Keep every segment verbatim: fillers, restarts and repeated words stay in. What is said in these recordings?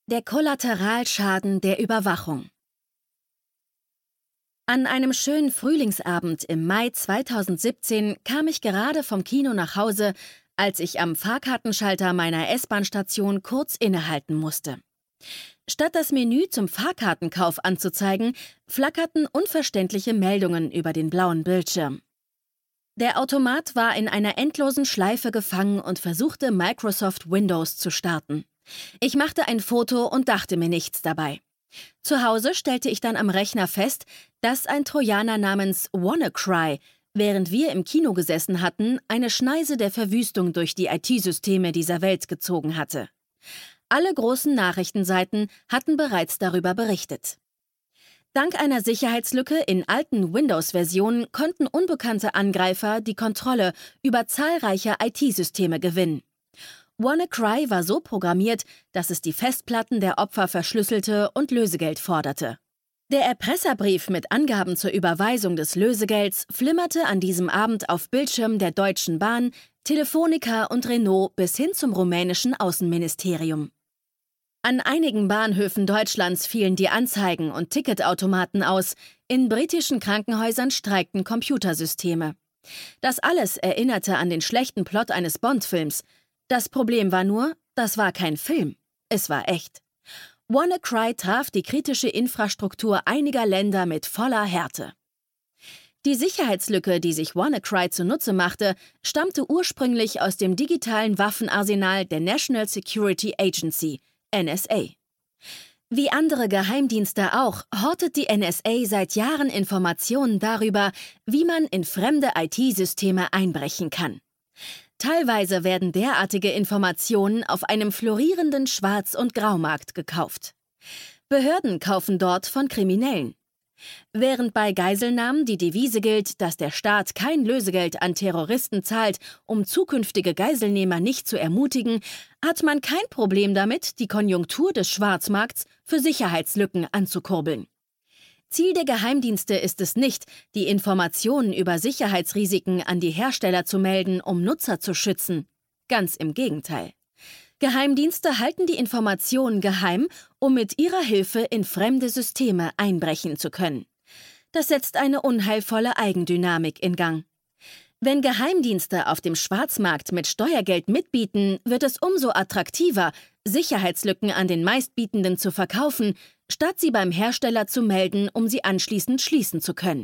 Der Kollateralschaden der Überwachung. An einem schönen Frühlingsabend im Mai zweitausendsiebzehn kam ich gerade vom Kino nach Hause, als ich am Fahrkartenschalter meiner S-Bahn-Station kurz innehalten musste. Statt das Menü zum Fahrkartenkauf anzuzeigen, flackerten unverständliche Meldungen über den blauen Bildschirm. Der Automat war in einer endlosen Schleife gefangen und versuchte, Microsoft Windows zu starten. Ich machte ein Foto und dachte mir nichts dabei. Zu Hause stellte ich dann am Rechner fest, dass ein Trojaner namens WannaCry, während wir im Kino gesessen hatten, eine Schneise der Verwüstung durch die I T-Systeme dieser Welt gezogen hatte. Alle großen Nachrichtenseiten hatten bereits darüber berichtet. Dank einer Sicherheitslücke in alten Windows-Versionen konnten unbekannte Angreifer die Kontrolle über zahlreiche I T-Systeme gewinnen. WannaCry war so programmiert, dass es die Festplatten der Opfer verschlüsselte und Lösegeld forderte. Der Erpresserbrief mit Angaben zur Überweisung des Lösegelds flimmerte an diesem Abend auf Bildschirmen der Deutschen Bahn, Telefonica und Renault bis hin zum rumänischen Außenministerium. An einigen Bahnhöfen Deutschlands fielen die Anzeigen und Ticketautomaten aus, in britischen Krankenhäusern streikten Computersysteme. Das alles erinnerte an den schlechten Plot eines Bond-Films. Das Problem war nur, das war kein Film, es war echt. WannaCry traf die kritische Infrastruktur einiger Länder mit voller Härte. Die Sicherheitslücke, die sich WannaCry zunutze machte, stammte ursprünglich aus dem digitalen Waffenarsenal der National Security Agency, N S A. Wie andere Geheimdienste auch, hortet die N S A seit Jahren Informationen darüber, wie man in fremde I T-Systeme einbrechen kann. Teilweise werden derartige Informationen auf einem florierenden Schwarz- und Graumarkt gekauft. Behörden kaufen dort von Kriminellen. Während bei Geiselnahmen die Devise gilt, dass der Staat kein Lösegeld an Terroristen zahlt, um zukünftige Geiselnehmer nicht zu ermutigen, hat man kein Problem damit, die Konjunktur des Schwarzmarkts für Sicherheitslücken anzukurbeln. Ziel der Geheimdienste ist es nicht, die Informationen über Sicherheitsrisiken an die Hersteller zu melden, um Nutzer zu schützen. Ganz im Gegenteil. Geheimdienste halten die Informationen geheim, um mit ihrer Hilfe in fremde Systeme einbrechen zu können. Das setzt eine unheilvolle Eigendynamik in Gang. Wenn Geheimdienste auf dem Schwarzmarkt mit Steuergeld mitbieten, wird es umso attraktiver, Sicherheitslücken an den Meistbietenden zu verkaufen, statt sie beim Hersteller zu melden, um sie anschließend schließen zu können.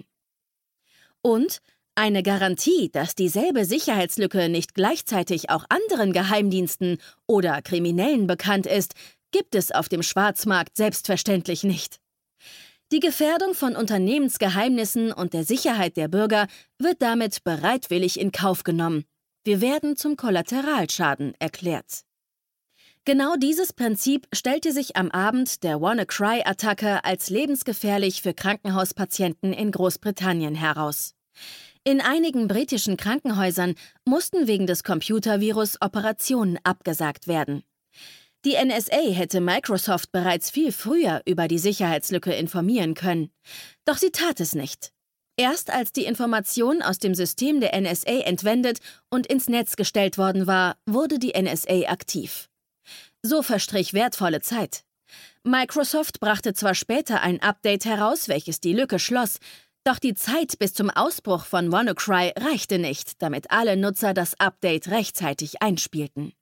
Und eine Garantie, dass dieselbe Sicherheitslücke nicht gleichzeitig auch anderen Geheimdiensten oder Kriminellen bekannt ist, gibt es auf dem Schwarzmarkt selbstverständlich nicht. Die Gefährdung von Unternehmensgeheimnissen und der Sicherheit der Bürger wird damit bereitwillig in Kauf genommen. Wir werden zum Kollateralschaden erklärt. Genau dieses Prinzip stellte sich am Abend der WannaCry-Attacke als lebensgefährlich für Krankenhauspatienten in Großbritannien heraus. In einigen britischen Krankenhäusern mussten wegen des Computervirus Operationen abgesagt werden. Die N S A hätte Microsoft bereits viel früher über die Sicherheitslücke informieren können. Doch sie tat es nicht. Erst als die Information aus dem System der N S A entwendet und ins Netz gestellt worden war, wurde die N S A aktiv. So verstrich wertvolle Zeit. Microsoft brachte zwar später ein Update heraus, welches die Lücke schloss, doch die Zeit bis zum Ausbruch von WannaCry reichte nicht, damit alle Nutzer das Update rechtzeitig einspielten.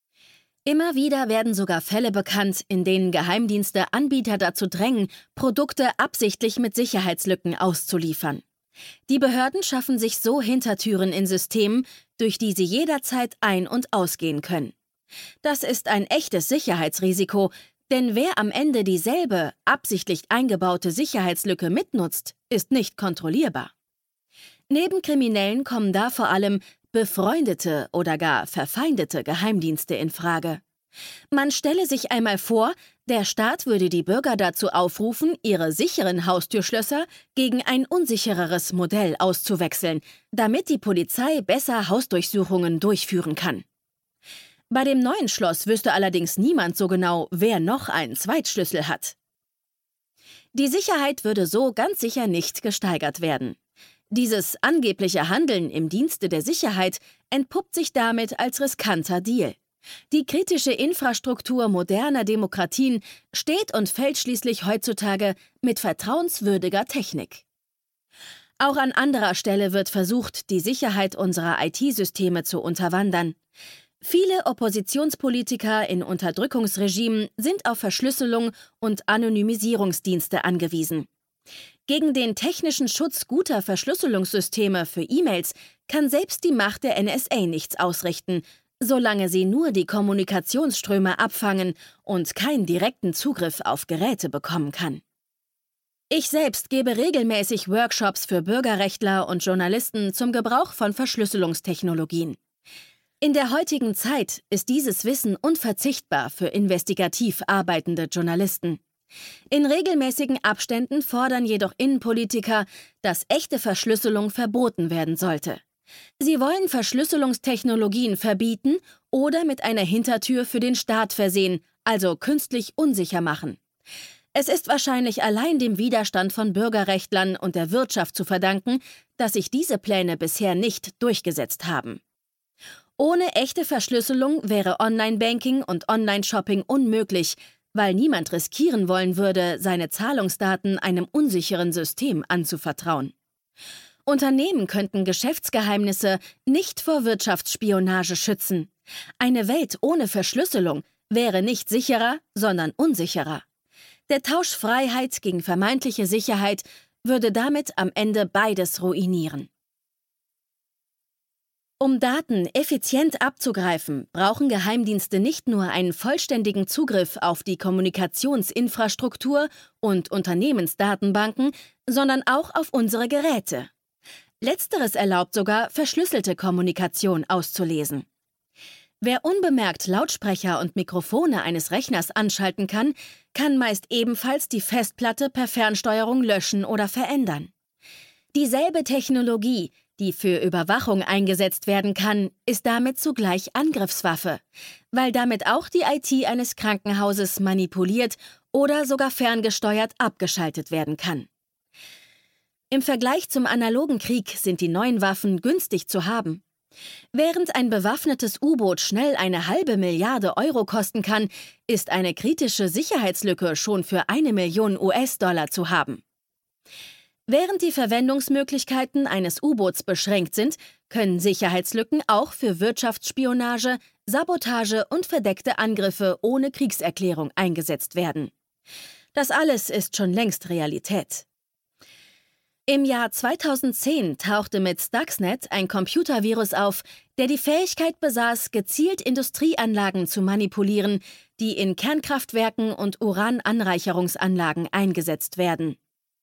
Immer wieder werden sogar Fälle bekannt, in denen Geheimdienste Anbieter dazu drängen, Produkte absichtlich mit Sicherheitslücken auszuliefern. Die Behörden schaffen sich so Hintertüren in Systemen, durch die sie jederzeit ein- und ausgehen können. Das ist ein echtes Sicherheitsrisiko, denn wer am Ende dieselbe, absichtlich eingebaute Sicherheitslücke mitnutzt, ist nicht kontrollierbar. Neben Kriminellen kommen da vor allem befreundete oder gar verfeindete Geheimdienste in Frage. Man stelle sich einmal vor, der Staat würde die Bürger dazu aufrufen, ihre sicheren Haustürschlösser gegen ein unsichereres Modell auszuwechseln, damit die Polizei besser Hausdurchsuchungen durchführen kann. Bei dem neuen Schloss wüsste allerdings niemand so genau, wer noch einen Zweitschlüssel hat. Die Sicherheit würde so ganz sicher nicht gesteigert werden. Dieses angebliche Handeln im Dienste der Sicherheit entpuppt sich damit als riskanter Deal. Die kritische Infrastruktur moderner Demokratien steht und fällt schließlich heutzutage mit vertrauenswürdiger Technik. Auch an anderer Stelle wird versucht, die Sicherheit unserer I T-Systeme zu unterwandern. Viele Oppositionspolitiker in Unterdrückungsregimen sind auf Verschlüsselung und Anonymisierungsdienste angewiesen. Gegen den technischen Schutz guter Verschlüsselungssysteme für E-Mails kann selbst die Macht der N S A nichts ausrichten, solange sie nur die Kommunikationsströme abfangen und keinen direkten Zugriff auf Geräte bekommen kann. Ich selbst gebe regelmäßig Workshops für Bürgerrechtler und Journalisten zum Gebrauch von Verschlüsselungstechnologien. In der heutigen Zeit ist dieses Wissen unverzichtbar für investigativ arbeitende Journalisten. In regelmäßigen Abständen fordern jedoch Innenpolitiker, dass echte Verschlüsselung verboten werden sollte. Sie wollen Verschlüsselungstechnologien verbieten oder mit einer Hintertür für den Staat versehen, also künstlich unsicher machen. Es ist wahrscheinlich allein dem Widerstand von Bürgerrechtlern und der Wirtschaft zu verdanken, dass sich diese Pläne bisher nicht durchgesetzt haben. Ohne echte Verschlüsselung wäre Online-Banking und Online-Shopping unmöglich, weil niemand riskieren wollen würde, seine Zahlungsdaten einem unsicheren System anzuvertrauen. Unternehmen könnten Geschäftsgeheimnisse nicht vor Wirtschaftsspionage schützen. Eine Welt ohne Verschlüsselung wäre nicht sicherer, sondern unsicherer. Der Tausch Freiheit gegen vermeintliche Sicherheit würde damit am Ende beides ruinieren. Um Daten effizient abzugreifen, brauchen Geheimdienste nicht nur einen vollständigen Zugriff auf die Kommunikationsinfrastruktur und Unternehmensdatenbanken, sondern auch auf unsere Geräte. Letzteres erlaubt sogar, verschlüsselte Kommunikation auszulesen. Wer unbemerkt Lautsprecher und Mikrofone eines Rechners anschalten kann, kann meist ebenfalls die Festplatte per Fernsteuerung löschen oder verändern. Dieselbe Technologie, die für Überwachung eingesetzt werden kann, ist damit zugleich Angriffswaffe, weil damit auch die I T eines Krankenhauses manipuliert oder sogar ferngesteuert abgeschaltet werden kann. Im Vergleich zum analogen Krieg sind die neuen Waffen günstig zu haben. Während ein bewaffnetes U-Boot schnell eine halbe Milliarde Euro kosten kann, ist eine kritische Sicherheitslücke schon für eine Million U S-Dollar zu haben. Während die Verwendungsmöglichkeiten eines U-Boots beschränkt sind, können Sicherheitslücken auch für Wirtschaftsspionage, Sabotage und verdeckte Angriffe ohne Kriegserklärung eingesetzt werden. Das alles ist schon längst Realität. Im Jahr zweitausendzehn tauchte mit Stuxnet ein Computervirus auf, der die Fähigkeit besaß, gezielt Industrieanlagen zu manipulieren, die in Kernkraftwerken und Urananreicherungsanlagen eingesetzt werden.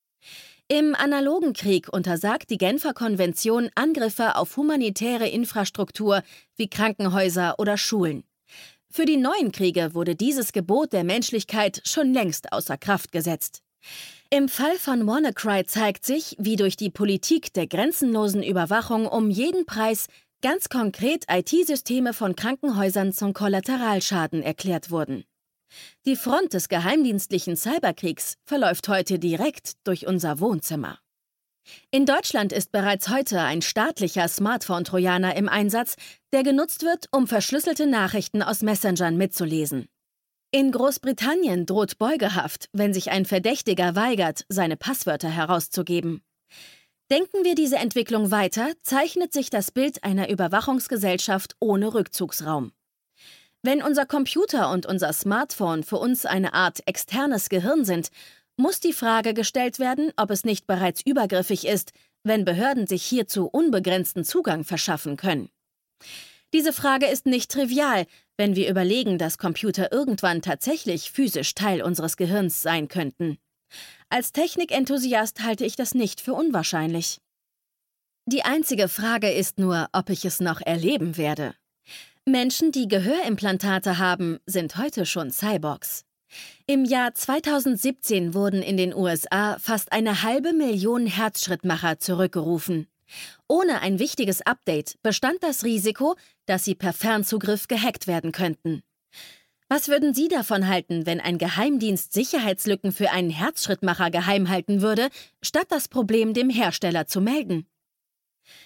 Im analogen Krieg untersagt die Genfer Konvention Angriffe auf humanitäre Infrastruktur wie Krankenhäuser oder Schulen. Für die neuen Kriege wurde dieses Gebot der Menschlichkeit schon längst außer Kraft gesetzt. Im Fall von WannaCry zeigt sich, wie durch die Politik der grenzenlosen Überwachung um jeden Preis ganz konkret I T-Systeme von Krankenhäusern zum Kollateralschaden erklärt wurden. Die Front des geheimdienstlichen Cyberkriegs verläuft heute direkt durch unser Wohnzimmer. In Deutschland ist bereits heute ein staatlicher Smartphone-Trojaner im Einsatz, der genutzt wird, um verschlüsselte Nachrichten aus Messengern mitzulesen. In Großbritannien droht Beugehaft, wenn sich ein Verdächtiger weigert, seine Passwörter herauszugeben. Denken wir diese Entwicklung weiter, zeichnet sich das Bild einer Überwachungsgesellschaft ohne Rückzugsraum. Wenn unser Computer und unser Smartphone für uns eine Art externes Gehirn sind, muss die Frage gestellt werden, ob es nicht bereits übergriffig ist, wenn Behörden sich hierzu unbegrenzten Zugang verschaffen können. Diese Frage ist nicht trivial, wenn wir überlegen, dass Computer irgendwann tatsächlich physisch Teil unseres Gehirns sein könnten. Als Technikenthusiast halte ich das nicht für unwahrscheinlich. Die einzige Frage ist nur, ob ich es noch erleben werde. Menschen, die Gehörimplantate haben, sind heute schon Cyborgs. Im Jahr zweitausendsiebzehn wurden in den U S A fast eine halbe Million Herzschrittmacher zurückgerufen. Ohne ein wichtiges Update bestand das Risiko, dass sie per Fernzugriff gehackt werden könnten. Was würden Sie davon halten, wenn ein Geheimdienst Sicherheitslücken für einen Herzschrittmacher geheim halten würde, statt das Problem dem Hersteller zu melden?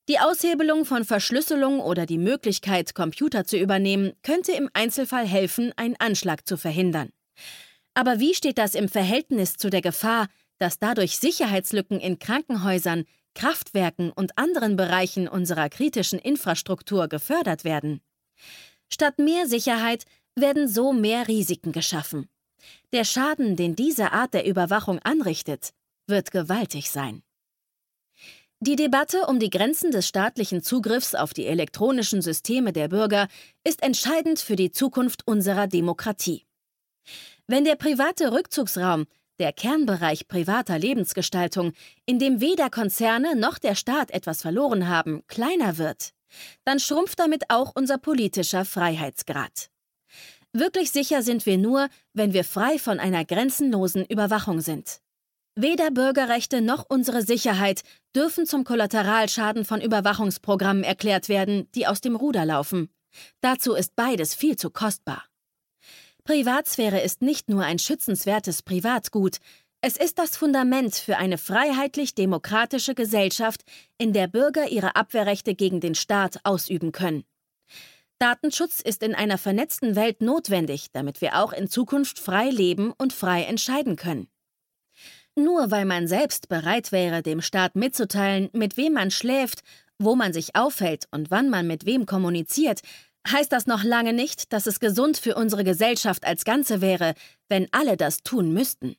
Die Aushebelung von Verschlüsselung oder die Möglichkeit, Computer zu übernehmen, könnte im Einzelfall helfen, einen Anschlag zu verhindern. Aber wie steht das im Verhältnis zu der Gefahr, dass dadurch Sicherheitslücken in Krankenhäusern, Kraftwerken und anderen Bereichen unserer kritischen Infrastruktur gefördert werden? Statt mehr Sicherheit werden so mehr Risiken geschaffen. Der Schaden, den diese Art der Überwachung anrichtet, wird gewaltig sein. Die Debatte um die Grenzen des staatlichen Zugriffs auf die elektronischen Systeme der Bürger ist entscheidend für die Zukunft unserer Demokratie. Wenn der private Rückzugsraum, der Kernbereich privater Lebensgestaltung, in dem weder Konzerne noch der Staat etwas verloren haben, kleiner wird, dann schrumpft damit auch unser politischer Freiheitsgrad. Wirklich sicher sind wir nur, wenn wir frei von einer grenzenlosen Überwachung sind. Weder Bürgerrechte noch unsere Sicherheit dürfen zum Kollateralschaden von Überwachungsprogrammen erklärt werden, die aus dem Ruder laufen. Dazu ist beides viel zu kostbar. Privatsphäre ist nicht nur ein schützenswertes Privatgut, es ist das Fundament für eine freiheitlich-demokratische Gesellschaft, in der Bürger ihre Abwehrrechte gegen den Staat ausüben können. Datenschutz ist in einer vernetzten Welt notwendig, damit wir auch in Zukunft frei leben und frei entscheiden können. Nur weil man selbst bereit wäre, dem Staat mitzuteilen, mit wem man schläft, wo man sich aufhält und wann man mit wem kommuniziert, heißt das noch lange nicht, dass es gesund für unsere Gesellschaft als Ganze wäre, wenn alle das tun müssten.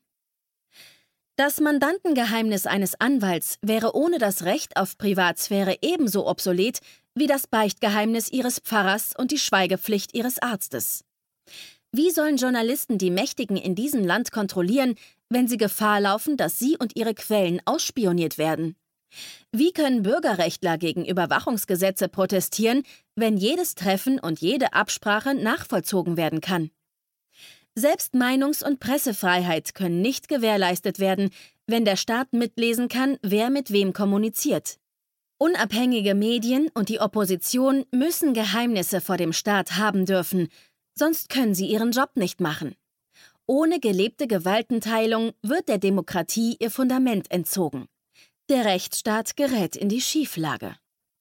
Das Mandantengeheimnis eines Anwalts wäre ohne das Recht auf Privatsphäre ebenso obsolet wie das Beichtgeheimnis ihres Pfarrers und die Schweigepflicht ihres Arztes. Wie sollen Journalisten die Mächtigen in diesem Land kontrollieren, wenn sie Gefahr laufen, dass sie und ihre Quellen ausspioniert werden? Wie können Bürgerrechtler gegen Überwachungsgesetze protestieren, wenn jedes Treffen und jede Absprache nachvollzogen werden kann? Selbst Meinungs- und Pressefreiheit können nicht gewährleistet werden, wenn der Staat mitlesen kann, wer mit wem kommuniziert. Unabhängige Medien und die Opposition müssen Geheimnisse vor dem Staat haben dürfen, sonst können sie ihren Job nicht machen. Ohne gelebte Gewaltenteilung wird der Demokratie ihr Fundament entzogen. Der Rechtsstaat gerät in die Schieflage.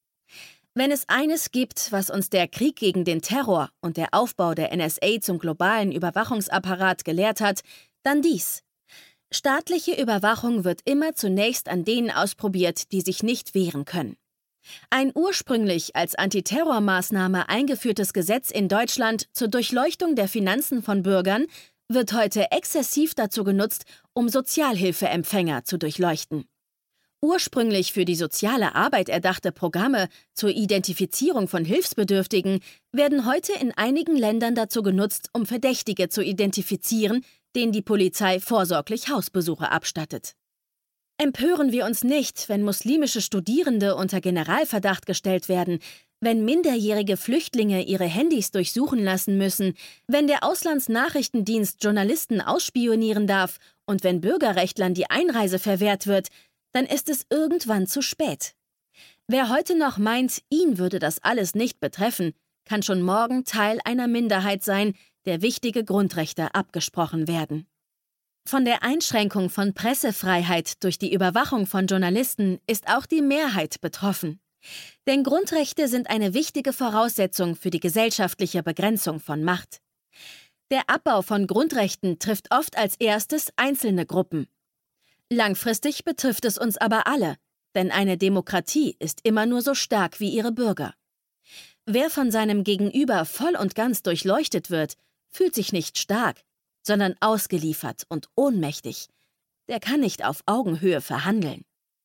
Wenn es eines gibt, was uns der Krieg gegen den Terror und der Aufbau der N S A zum globalen Überwachungsapparat gelehrt hat, dann dies. Staatliche Überwachung wird immer zunächst an denen ausprobiert, die sich nicht wehren können. Ein ursprünglich als Antiterrormaßnahme eingeführtes Gesetz in Deutschland zur Durchleuchtung der Finanzen von Bürgern wird heute exzessiv dazu genutzt, um Sozialhilfeempfänger zu durchleuchten. Ursprünglich für die soziale Arbeit erdachte Programme zur Identifizierung von Hilfsbedürftigen werden heute in einigen Ländern dazu genutzt, um Verdächtige zu identifizieren, denen die Polizei vorsorglich Hausbesuche abstattet. Empören wir uns nicht, wenn muslimische Studierende unter Generalverdacht gestellt werden, wenn minderjährige Flüchtlinge ihre Handys durchsuchen lassen müssen, wenn der Auslandsnachrichtendienst Journalisten ausspionieren darf und wenn Bürgerrechtlern die Einreise verwehrt wird, dann ist es irgendwann zu spät. Wer heute noch meint, ihn würde das alles nicht betreffen, kann schon morgen Teil einer Minderheit sein, der wichtige Grundrechte abgesprochen werden. Von der Einschränkung von Pressefreiheit durch die Überwachung von Journalisten ist auch die Mehrheit betroffen. Denn Grundrechte sind eine wichtige Voraussetzung für die gesellschaftliche Begrenzung von Macht. Der Abbau von Grundrechten trifft oft als erstes einzelne Gruppen. Langfristig betrifft es uns aber alle, denn eine Demokratie ist immer nur so stark wie ihre Bürger. Wer von seinem Gegenüber voll und ganz durchleuchtet wird, fühlt sich nicht stark, sondern ausgeliefert und ohnmächtig. Der kann nicht auf Augenhöhe verhandeln.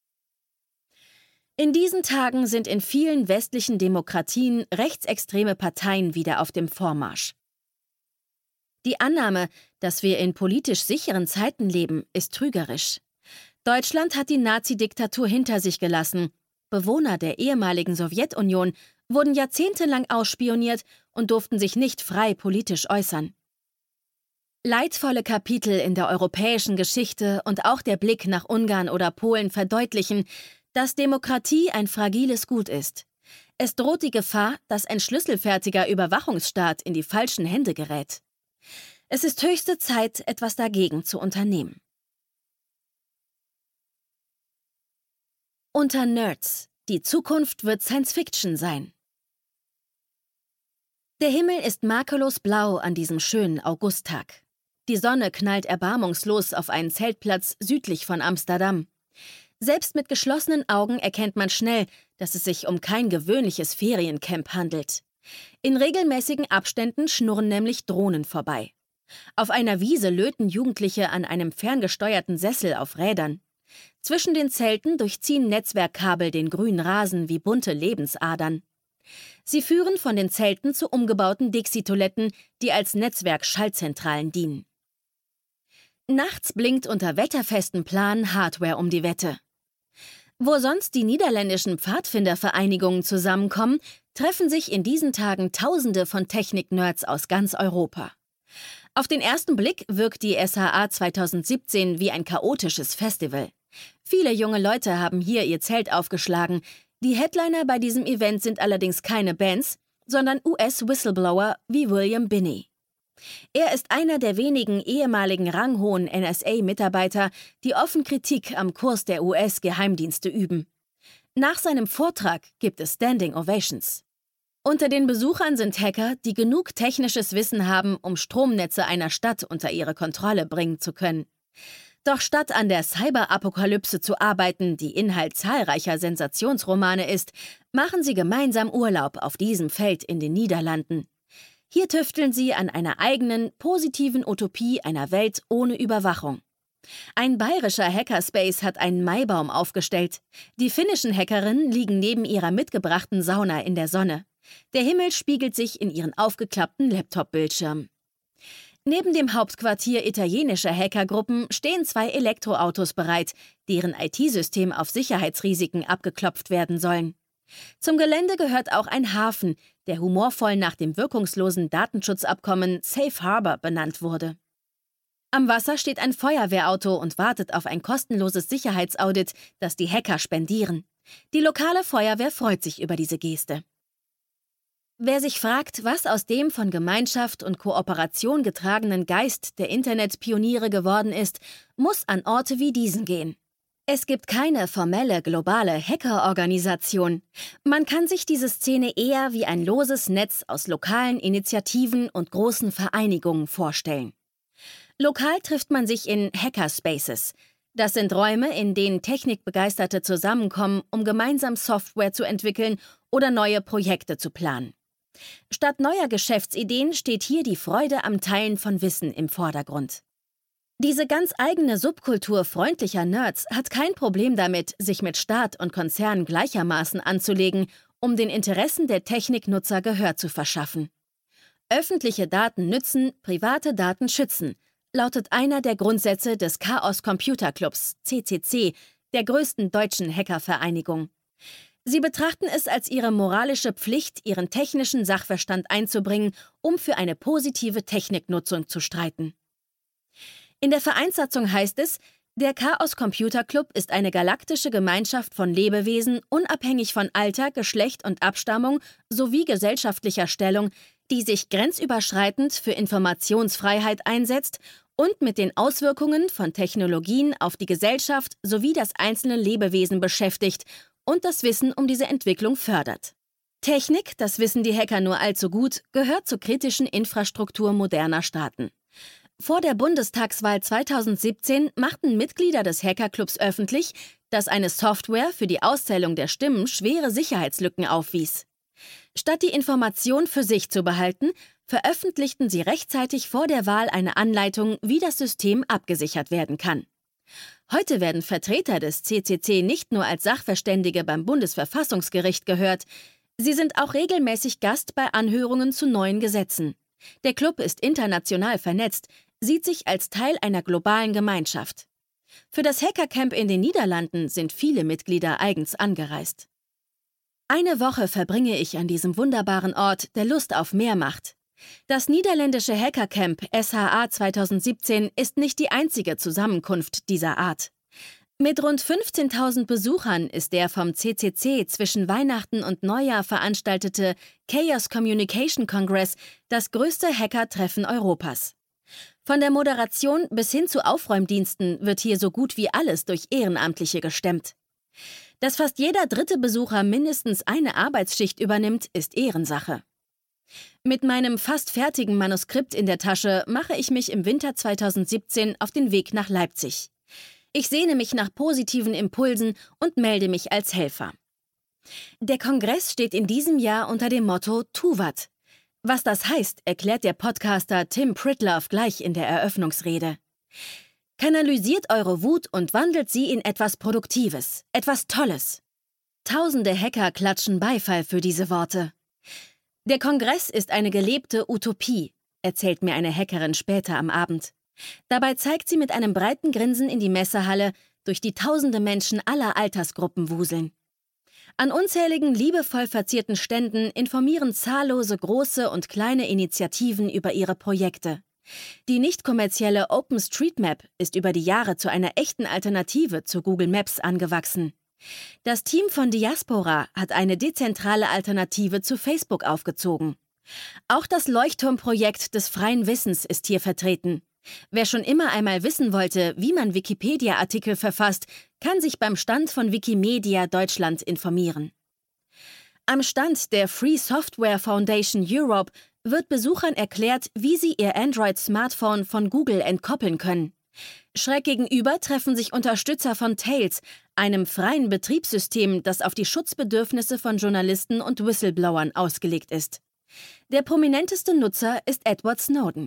In diesen Tagen sind in vielen westlichen Demokratien rechtsextreme Parteien wieder auf dem Vormarsch. Die Annahme, dass wir in politisch sicheren Zeiten leben, ist trügerisch. Deutschland hat die Nazi-Diktatur hinter sich gelassen. Bewohner der ehemaligen Sowjetunion wurden jahrzehntelang ausspioniert und durften sich nicht frei politisch äußern. Leidvolle Kapitel in der europäischen Geschichte und auch der Blick nach Ungarn oder Polen verdeutlichen, dass Demokratie ein fragiles Gut ist. Es droht die Gefahr, dass ein schlüsselfertiger Überwachungsstaat in die falschen Hände gerät. Es ist höchste Zeit, etwas dagegen zu unternehmen. Unter Nerds. Die Zukunft wird Science-Fiction sein. Der Himmel ist makellos blau an diesem schönen Augusttag. Die Sonne knallt erbarmungslos auf einen Zeltplatz südlich von Amsterdam. Selbst mit geschlossenen Augen erkennt man schnell, dass es sich um kein gewöhnliches Feriencamp handelt. In regelmäßigen Abständen schnurren nämlich Drohnen vorbei. Auf einer Wiese löten Jugendliche an einem ferngesteuerten Sessel auf Rädern. Zwischen den Zelten durchziehen Netzwerkkabel den grünen Rasen wie bunte Lebensadern. Sie führen von den Zelten zu umgebauten Dixie-Toiletten, die als Netzwerk-Schaltzentralen dienen. Nachts blinkt unter wetterfestem Plan Hardware um die Wette. Wo sonst die niederländischen Pfadfindervereinigungen zusammenkommen, treffen sich in diesen Tagen Tausende von Technik-Nerds aus ganz Europa. Auf den ersten Blick wirkt die S H A zweitausendsiebzehn wie ein chaotisches Festival. Viele junge Leute haben hier ihr Zelt aufgeschlagen. Die Headliner bei diesem Event sind allerdings keine Bands, sondern U S-Whistleblower wie William Binney. Er ist einer der wenigen ehemaligen ranghohen N S A-Mitarbeiter, die offen Kritik am Kurs der U S-Geheimdienste üben. Nach seinem Vortrag gibt es Standing Ovations. Unter den Besuchern sind Hacker, die genug technisches Wissen haben, um Stromnetze einer Stadt unter ihre Kontrolle bringen zu können. Doch statt an der Cyber-Apokalypse zu arbeiten, die Inhalt zahlreicher Sensationsromane ist, machen sie gemeinsam Urlaub auf diesem Feld in den Niederlanden. Hier tüfteln sie an einer eigenen, positiven Utopie einer Welt ohne Überwachung. Ein bayerischer Hackerspace hat einen Maibaum aufgestellt. Die finnischen Hackerinnen liegen neben ihrer mitgebrachten Sauna in der Sonne. Der Himmel spiegelt sich in ihren aufgeklappten Laptop-Bildschirmen. Neben dem Hauptquartier italienischer Hackergruppen stehen zwei Elektroautos bereit, deren I T-System auf Sicherheitsrisiken abgeklopft werden sollen. Zum Gelände gehört auch ein Hafen, der humorvoll nach dem wirkungslosen Datenschutzabkommen Safe Harbor benannt wurde. Am Wasser steht ein Feuerwehrauto und wartet auf ein kostenloses Sicherheitsaudit, das die Hacker spendieren. Die lokale Feuerwehr freut sich über diese Geste. Wer sich fragt, was aus dem von Gemeinschaft und Kooperation getragenen Geist der Internetpioniere geworden ist, muss an Orte wie diesen gehen. Es gibt keine formelle globale Hackerorganisation. Man kann sich diese Szene eher wie ein loses Netz aus lokalen Initiativen und großen Vereinigungen vorstellen. Lokal trifft man sich in Hackerspaces. Das sind Räume, in denen Technikbegeisterte zusammenkommen, um gemeinsam Software zu entwickeln oder neue Projekte zu planen. Statt neuer Geschäftsideen steht hier die Freude am Teilen von Wissen im Vordergrund. Diese ganz eigene Subkultur freundlicher Nerds hat kein Problem damit, sich mit Staat und Konzern gleichermaßen anzulegen, um den Interessen der Techniknutzer Gehör zu verschaffen. Öffentliche Daten nützen, private Daten schützen, lautet einer der Grundsätze des Chaos Computer Clubs, C C C, der größten deutschen Hackervereinigung. Sie betrachten es als ihre moralische Pflicht, ihren technischen Sachverstand einzubringen, um für eine positive Techniknutzung zu streiten. In der Vereinssatzung heißt es, der Chaos Computer Club ist eine galaktische Gemeinschaft von Lebewesen, unabhängig von Alter, Geschlecht und Abstammung sowie gesellschaftlicher Stellung, die sich grenzüberschreitend für Informationsfreiheit einsetzt und mit den Auswirkungen von Technologien auf die Gesellschaft sowie das einzelne Lebewesen beschäftigt und das Wissen um diese Entwicklung fördert. Technik, das wissen die Hacker nur allzu gut, gehört zur kritischen Infrastruktur moderner Staaten. Vor der Bundestagswahl zweitausendsiebzehn machten Mitglieder des Hackerclubs öffentlich, dass eine Software für die Auszählung der Stimmen schwere Sicherheitslücken aufwies. Statt die Information für sich zu behalten, veröffentlichten sie rechtzeitig vor der Wahl eine Anleitung, wie das System abgesichert werden kann. Heute werden Vertreter des C C C nicht nur als Sachverständige beim Bundesverfassungsgericht gehört, sie sind auch regelmäßig Gast bei Anhörungen zu neuen Gesetzen. Der Club ist international vernetzt, sieht sich als Teil einer globalen Gemeinschaft. Für das Hackercamp in den Niederlanden sind viele Mitglieder eigens angereist. Eine Woche verbringe ich an diesem wunderbaren Ort, der Lust auf mehr macht. Das niederländische Hackercamp S H A zweitausendsiebzehn ist nicht die einzige Zusammenkunft dieser Art. Mit rund fünfzehntausend Besuchern ist der vom C C C zwischen Weihnachten und Neujahr veranstaltete Chaos Communication Congress das größte Hacker-Treffen Europas. Von der Moderation bis hin zu Aufräumdiensten wird hier so gut wie alles durch Ehrenamtliche gestemmt. Dass fast jeder dritte Besucher mindestens eine Arbeitsschicht übernimmt, ist Ehrensache. Mit meinem fast fertigen Manuskript in der Tasche mache ich mich im Winter zweitausendsiebzehn auf den Weg nach Leipzig. Ich sehne mich nach positiven Impulsen und melde mich als Helfer. Der Kongress steht in diesem Jahr unter dem Motto Tu wat. Was das heißt, erklärt der Podcaster Tim Pritlove gleich in der Eröffnungsrede. Kanalisiert eure Wut und wandelt sie in etwas Produktives, etwas Tolles. Tausende Hacker klatschen Beifall für diese Worte. Der Kongress ist eine gelebte Utopie, erzählt mir eine Hackerin später am Abend. Dabei zeigt sie mit einem breiten Grinsen in die Messehalle, durch die tausende Menschen aller Altersgruppen wuseln. An unzähligen liebevoll verzierten Ständen informieren zahllose große und kleine Initiativen über ihre Projekte. Die nicht kommerzielle OpenStreetMap ist über die Jahre zu einer echten Alternative zu Google Maps angewachsen. Das Team von Diaspora hat eine dezentrale Alternative zu Facebook aufgezogen. Auch das Leuchtturmprojekt des freien Wissens ist hier vertreten. Wer schon immer einmal wissen wollte, wie man Wikipedia-Artikel verfasst, kann sich beim Stand von Wikimedia Deutschland informieren. Am Stand der Free Software Foundation Europe wird Besuchern erklärt, wie sie ihr Android-Smartphone von Google entkoppeln können. Schräg gegenüber treffen sich Unterstützer von Tails, einem freien Betriebssystem, das auf die Schutzbedürfnisse von Journalisten und Whistleblowern ausgelegt ist. Der prominenteste Nutzer ist Edward Snowden.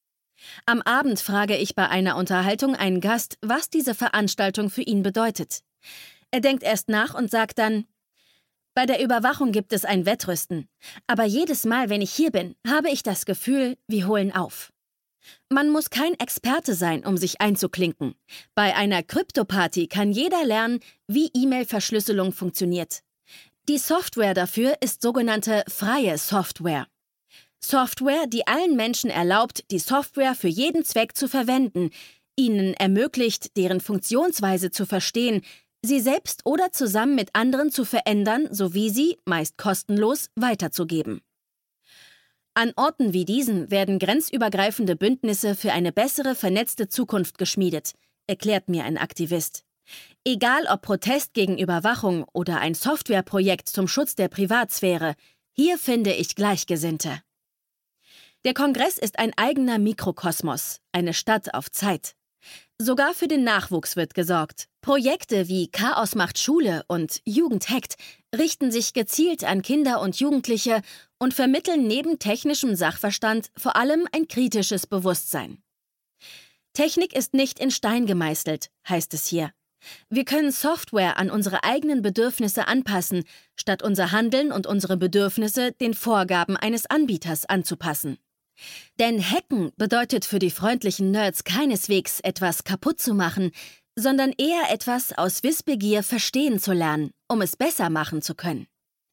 Am Abend frage ich bei einer Unterhaltung einen Gast, was diese Veranstaltung für ihn bedeutet. Er denkt erst nach und sagt dann: Bei der Überwachung gibt es ein Wettrüsten. Aber jedes Mal, wenn ich hier bin, habe ich das Gefühl, wir holen auf. Man muss kein Experte sein, um sich einzuklinken. Bei einer Krypto-Party kann jeder lernen, wie E-Mail-Verschlüsselung funktioniert. Die Software dafür ist sogenannte freie Software. Software, die allen Menschen erlaubt, die Software für jeden Zweck zu verwenden, ihnen ermöglicht, deren Funktionsweise zu verstehen, sie selbst oder zusammen mit anderen zu verändern, sowie sie, meist kostenlos, weiterzugeben. An Orten wie diesen werden grenzübergreifende Bündnisse für eine bessere, vernetzte Zukunft geschmiedet, erklärt mir ein Aktivist. Egal ob Protest gegen Überwachung oder ein Softwareprojekt zum Schutz der Privatsphäre, hier finde ich Gleichgesinnte. Der Kongress ist ein eigener Mikrokosmos, eine Stadt auf Zeit. Sogar für den Nachwuchs wird gesorgt. Projekte wie Chaos macht Schule und Jugend hackt richten sich gezielt an Kinder und Jugendliche und vermitteln neben technischem Sachverstand vor allem ein kritisches Bewusstsein. Technik ist nicht in Stein gemeißelt, heißt es hier. Wir können Software an unsere eigenen Bedürfnisse anpassen, statt unser Handeln und unsere Bedürfnisse den Vorgaben eines Anbieters anzupassen. Denn Hacken bedeutet für die freundlichen Nerds keineswegs etwas kaputt zu machen, sondern eher etwas aus Wissbegier verstehen zu lernen, um es besser machen zu können.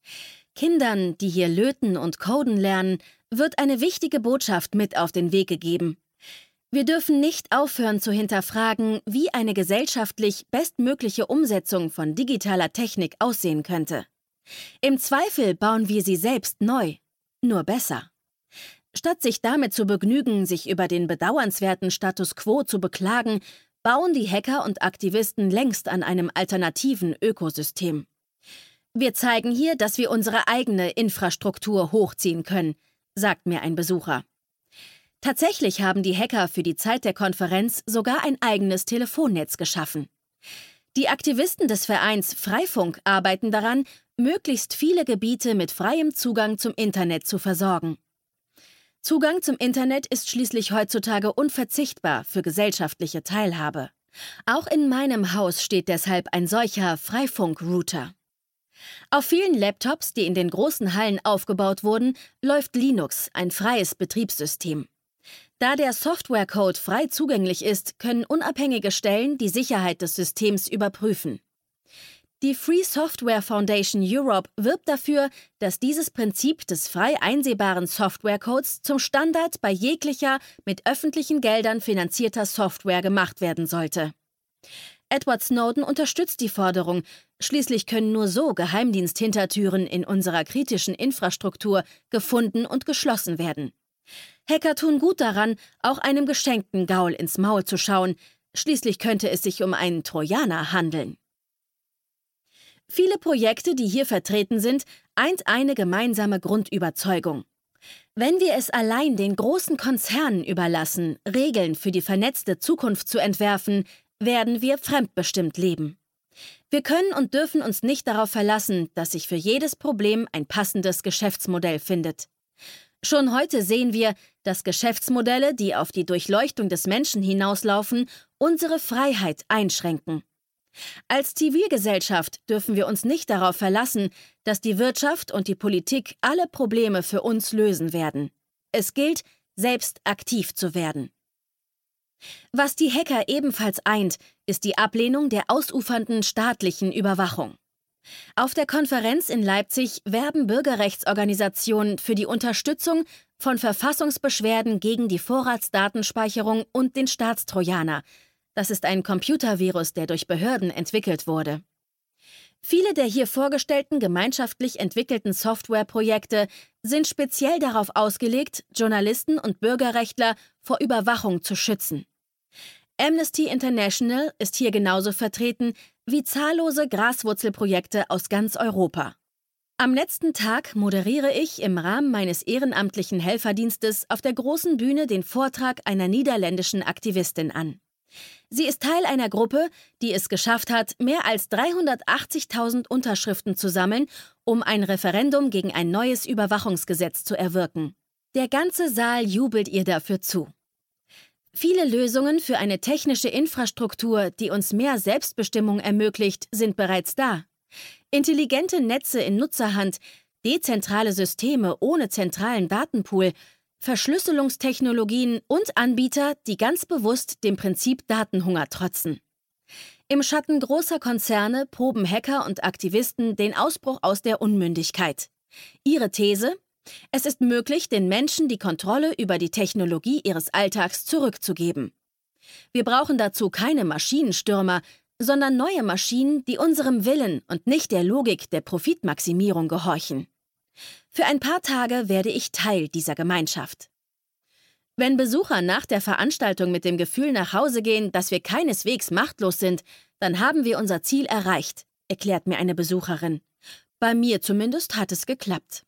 Kindern, die hier löten und coden lernen, wird eine wichtige Botschaft mit auf den Weg gegeben. Wir dürfen nicht aufhören zu hinterfragen, wie eine gesellschaftlich bestmögliche Umsetzung von digitaler Technik aussehen könnte. Im Zweifel bauen wir sie selbst neu, nur besser. Statt sich damit zu begnügen, sich über den bedauernswerten Status quo zu beklagen, bauen die Hacker und Aktivisten längst an einem alternativen Ökosystem. Wir zeigen hier, dass wir unsere eigene Infrastruktur hochziehen können, sagt mir ein Besucher. Tatsächlich haben die Hacker für die Zeit der Konferenz sogar ein eigenes Telefonnetz geschaffen. Die Aktivisten des Vereins Freifunk arbeiten daran, möglichst viele Gebiete mit freiem Zugang zum Internet zu versorgen. Zugang zum Internet ist schließlich heutzutage unverzichtbar für gesellschaftliche Teilhabe. Auch in meinem Haus steht deshalb ein solcher Freifunk-Router. Auf vielen Laptops, die in den großen Hallen aufgebaut wurden, läuft Linux, ein freies Betriebssystem. Da der Softwarecode frei zugänglich ist, können unabhängige Stellen die Sicherheit des Systems überprüfen. Die Free Software Foundation Europe wirbt dafür, dass dieses Prinzip des frei einsehbaren Softwarecodes zum Standard bei jeglicher mit öffentlichen Geldern finanzierter Software gemacht werden sollte. Edward Snowden unterstützt die Forderung, schließlich können nur so Geheimdiensthintertüren in unserer kritischen Infrastruktur gefunden und geschlossen werden. Hacker tun gut daran, auch einem geschenkten Gaul ins Maul zu schauen, schließlich könnte es sich um einen Trojaner handeln. Viele Projekte, die hier vertreten sind, eint eine gemeinsame Grundüberzeugung. Wenn wir es allein den großen Konzernen überlassen, Regeln für die vernetzte Zukunft zu entwerfen, werden wir fremdbestimmt leben. Wir können und dürfen uns nicht darauf verlassen, dass sich für jedes Problem ein passendes Geschäftsmodell findet. Schon heute sehen wir, dass Geschäftsmodelle, die auf die Durchleuchtung des Menschen hinauslaufen, unsere Freiheit einschränken. Als Zivilgesellschaft dürfen wir uns nicht darauf verlassen, dass die Wirtschaft und die Politik alle Probleme für uns lösen werden. Es gilt, selbst aktiv zu werden. Was die Hacker ebenfalls eint, ist die Ablehnung der ausufernden staatlichen Überwachung. Auf der Konferenz in Leipzig werben Bürgerrechtsorganisationen für die Unterstützung von Verfassungsbeschwerden gegen die Vorratsdatenspeicherung und den Staatstrojaner. Das ist ein Computervirus, der durch Behörden entwickelt wurde. Viele der hier vorgestellten gemeinschaftlich entwickelten Softwareprojekte sind speziell darauf ausgelegt, Journalisten und Bürgerrechtler vor Überwachung zu schützen. Amnesty International ist hier genauso vertreten wie zahllose Graswurzelprojekte aus ganz Europa. Am letzten Tag moderiere ich im Rahmen meines ehrenamtlichen Helferdienstes auf der großen Bühne den Vortrag einer niederländischen Aktivistin an. Sie ist Teil einer Gruppe, die es geschafft hat, mehr als dreihundertachtzigtausend Unterschriften zu sammeln, um ein Referendum gegen ein neues Überwachungsgesetz zu erwirken. Der ganze Saal jubelt ihr dafür zu. Viele Lösungen für eine technische Infrastruktur, die uns mehr Selbstbestimmung ermöglicht, sind bereits da. Intelligente Netze in Nutzerhand, dezentrale Systeme ohne zentralen Datenpool, Verschlüsselungstechnologien und Anbieter, die ganz bewusst dem Prinzip Datenhunger trotzen. Im Schatten großer Konzerne proben Hacker und Aktivisten den Ausbruch aus der Unmündigkeit. Ihre These: Es ist möglich, den Menschen die Kontrolle über die Technologie ihres Alltags zurückzugeben. Wir brauchen dazu keine Maschinenstürmer, sondern neue Maschinen, die unserem Willen und nicht der Logik der Profitmaximierung gehorchen. Für ein paar Tage werde ich Teil dieser Gemeinschaft. Wenn Besucher nach der Veranstaltung mit dem Gefühl nach Hause gehen, dass wir keineswegs machtlos sind, dann haben wir unser Ziel erreicht, erklärt mir eine Besucherin. Bei mir zumindest hat es geklappt.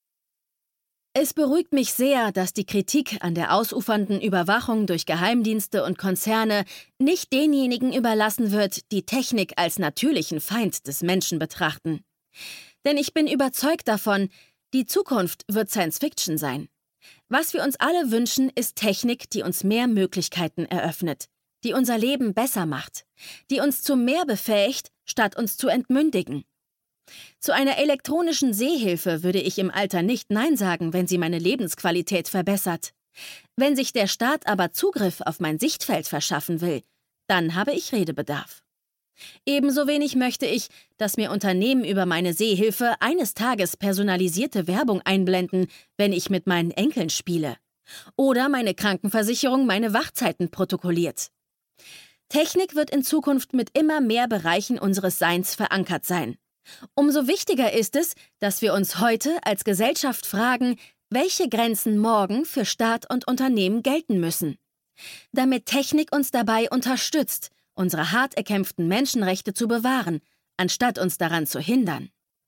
Es beruhigt mich sehr, dass die Kritik an der ausufernden Überwachung durch Geheimdienste und Konzerne nicht denjenigen überlassen wird, die Technik als natürlichen Feind des Menschen betrachten. Denn ich bin überzeugt davon, die Zukunft wird Science-Fiction sein. Was wir uns alle wünschen, ist Technik, die uns mehr Möglichkeiten eröffnet, die unser Leben besser macht, die uns zu mehr befähigt, statt uns zu entmündigen. Zu einer elektronischen Sehhilfe würde ich im Alter nicht Nein sagen, wenn sie meine Lebensqualität verbessert. Wenn sich der Staat aber Zugriff auf mein Sichtfeld verschaffen will, dann habe ich Redebedarf. Ebenso wenig möchte ich, dass mir Unternehmen über meine Sehhilfe eines Tages personalisierte Werbung einblenden, wenn ich mit meinen Enkeln spiele. Oder meine Krankenversicherung meine Wachzeiten protokolliert. Technik wird in Zukunft mit immer mehr Bereichen unseres Seins verankert sein. Umso wichtiger ist es, dass wir uns heute als Gesellschaft fragen, welche Grenzen morgen für Staat und Unternehmen gelten müssen. Damit Technik uns dabei unterstützt, unsere hart erkämpften Menschenrechte zu bewahren, anstatt uns daran zu hindern.